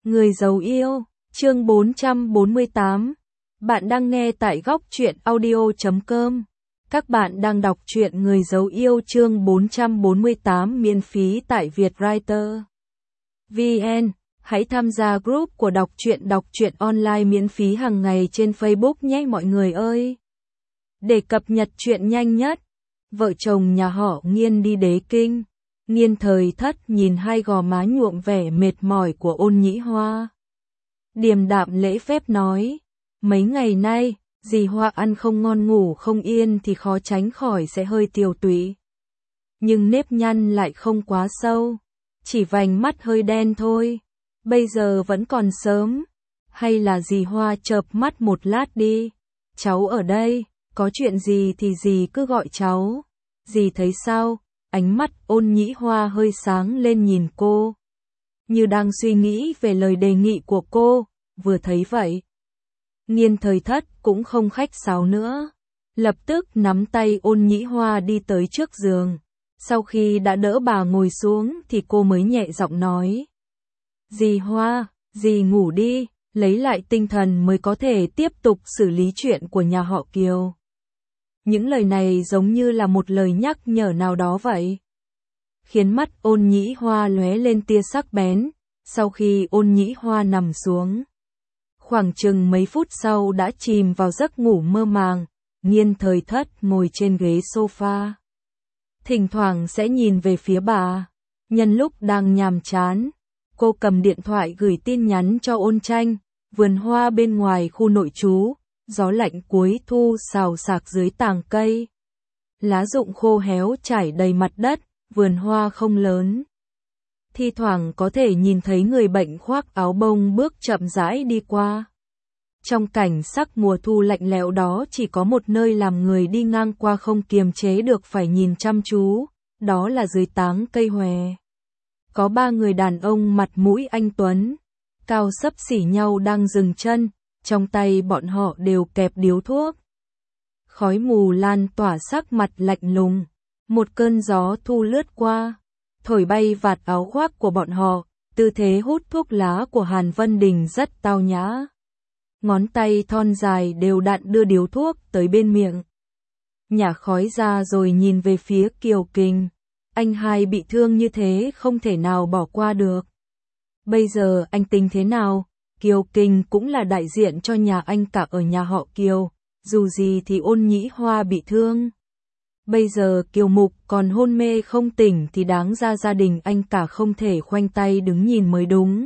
Người giàu yêu, chương 448. Bạn đang nghe tại góc truyện audio.com. Các bạn đang đọc truyện Người giàu yêu chương 448 miễn phí tại Vietwriter VN. Hãy tham gia group của đọc truyện online miễn phí hàng ngày trên Facebook nhé mọi người ơi. Để cập nhật truyện nhanh nhất, vợ chồng nhà họ Nghiên đi Đế Kinh. Nghiên Thời Thất nhìn hai gò má nhuộm vẻ mệt mỏi của Ôn Nhĩ Hoa. Điềm đạm lễ phép nói, mấy ngày nay, dì Hoa ăn không ngon ngủ không yên thì khó tránh khỏi sẽ hơi tiều tụy. Nhưng nếp nhăn lại không quá sâu, chỉ vành mắt hơi đen thôi. Bây giờ vẫn còn sớm, hay là dì Hoa chợp mắt một lát đi. Cháu ở đây, có chuyện gì thì dì cứ gọi cháu. Dì thấy sao? Ánh mắt Ôn Nhĩ Hoa hơi sáng lên nhìn cô, như đang suy nghĩ về lời đề nghị của cô. Vừa thấy vậy, Nghiên Thời Thất cũng không khách sáo nữa, lập tức nắm tay Ôn Nhĩ Hoa đi tới trước giường. Sau khi đã đỡ bà ngồi xuống thì cô mới nhẹ giọng nói, dì Hoa, dì ngủ đi, lấy lại tinh thần mới có thể tiếp tục xử lý chuyện của nhà họ Kiều. Những lời này giống như là một lời nhắc nhở nào đó vậy, khiến mắt Ôn Nhĩ Hoa lóe lên tia sắc bén. Sau khi Ôn Nhĩ Hoa nằm xuống, khoảng chừng mấy phút sau đã chìm vào giấc ngủ mơ màng. Nghiên Thời Thất ngồi trên ghế sofa, thỉnh thoảng sẽ nhìn về phía bà. Nhân lúc đang nhàm chán, cô cầm điện thoại gửi tin nhắn cho Ôn Tranh. Vườn hoa bên ngoài khu nội trú, gió lạnh cuối thu xào xạc dưới tàng cây. Lá rụng khô héo trải đầy mặt đất, vườn hoa không lớn. Thi thoảng có thể nhìn thấy người bệnh khoác áo bông bước chậm rãi đi qua. Trong cảnh sắc mùa thu lạnh lẽo đó chỉ có một nơi làm người đi ngang qua không kiềm chế được phải nhìn chăm chú, đó là dưới táng cây hòe. Có ba người đàn ông mặt mũi anh tuấn, cao xấp xỉ nhau đang dừng chân, trong tay bọn họ đều kẹp điếu thuốc. Khói mù lan tỏa sắc mặt lạnh lùng, một cơn gió thu lướt qua, thổi bay vạt áo khoác của bọn họ. Tư thế hút thuốc lá của Hàn Vân Đình rất tao nhã. Ngón tay thon dài đều đặn đưa điếu thuốc tới bên miệng, nhả khói ra rồi nhìn về phía Kiều Kình. Anh hai bị thương như thế không thể nào bỏ qua được. Bây giờ anh tính thế nào? Kiều Kình cũng là đại diện cho nhà anh cả ở nhà họ Kiều. Dù gì thì Ôn Nhĩ Hoa bị thương, bây giờ Kiều Mục còn hôn mê không tỉnh thì đáng ra gia đình anh cả không thể khoanh tay đứng nhìn mới đúng.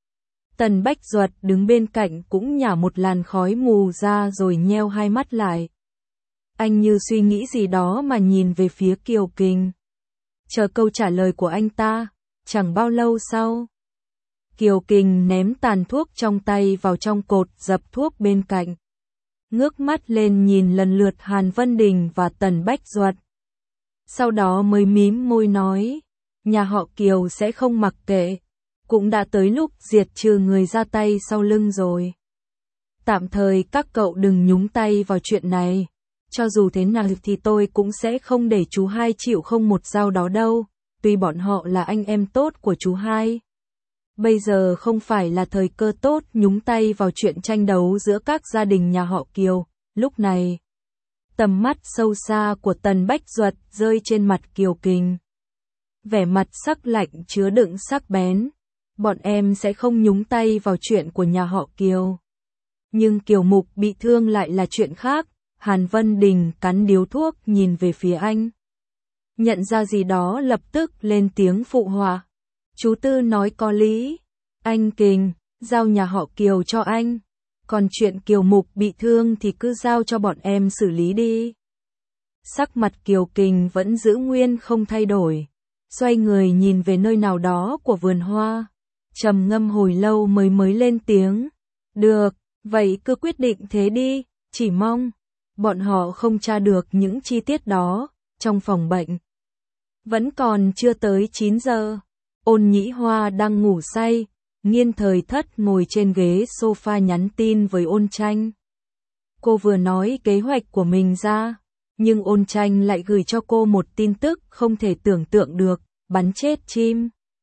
Tần Bách Duật đứng bên cạnh cũng nhả một làn khói mù ra rồi nheo hai mắt lại. Anh như suy nghĩ gì đó mà nhìn về phía Kiều Kình, chờ câu trả lời của anh ta. Chẳng bao lâu sau, Kiều Kình ném tàn thuốc trong tay vào trong cột dập thuốc bên cạnh, ngước mắt lên nhìn lần lượt Hàn Vân Đình và Tần Bách Duật. Sau đó mới mím môi nói, nhà họ Kiều sẽ không mặc kệ, cũng đã tới lúc diệt trừ người ra tay sau lưng rồi. Tạm thời các cậu đừng nhúng tay vào chuyện này, cho dù thế nào thì tôi cũng sẽ không để chú hai chịu không một dao đó đâu, tuy bọn họ là anh em tốt của chú hai. Bây giờ không phải là thời cơ tốt nhúng tay vào chuyện tranh đấu giữa các gia đình nhà họ Kiều. Lúc này, tầm mắt sâu xa của Tần Bách Duật rơi trên mặt Kiều Kình, vẻ mặt sắc lạnh chứa đựng sắc bén. Bọn em sẽ không nhúng tay vào chuyện của nhà họ Kiều, nhưng Kiều Mục bị thương lại là chuyện khác. Hàn Vân Đình cắn điếu thuốc nhìn về phía anh, nhận ra gì đó lập tức lên tiếng phụ họa. Chú Tư nói có lý, anh Kình, giao nhà họ Kiều cho anh, còn chuyện Kiều Mục bị thương thì cứ giao cho bọn em xử lý đi. Sắc mặt Kiều Kình vẫn giữ nguyên không thay đổi, xoay người nhìn về nơi nào đó của vườn hoa, trầm ngâm hồi lâu mới lên tiếng. Được, vậy cứ quyết định thế đi, chỉ mong bọn họ không tra được những chi tiết đó. Trong phòng bệnh, vẫn còn chưa tới 9 giờ. Ôn Nhĩ Hoa đang ngủ say, Nghiên Thời Thất ngồi trên ghế sofa nhắn tin với Ôn Tranh. Cô vừa nói kế hoạch của mình ra, nhưng Ôn Tranh lại gửi cho cô một tin tức không thể tưởng tượng được, bắn chết chim.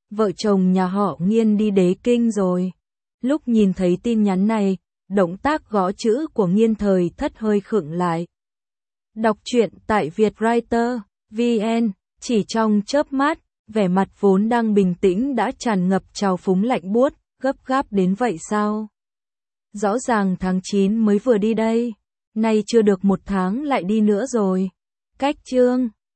vợ chồng nhà họ Nghiên đi Đế Kinh rồi. Lúc nhìn thấy tin nhắn này, động tác gõ chữ của Nghiên Thời Thất hơi khựng lại. Đọc truyện tại Vietwriter VN, chỉ trong chớp mắt, vẻ mặt vốn đang bình tĩnh đã tràn ngập trào phúng lạnh buốt, gấp gáp đến vậy sao? Rõ ràng tháng 9 mới vừa đi đây, nay chưa được 1 tháng lại đi nữa rồi. Cách chương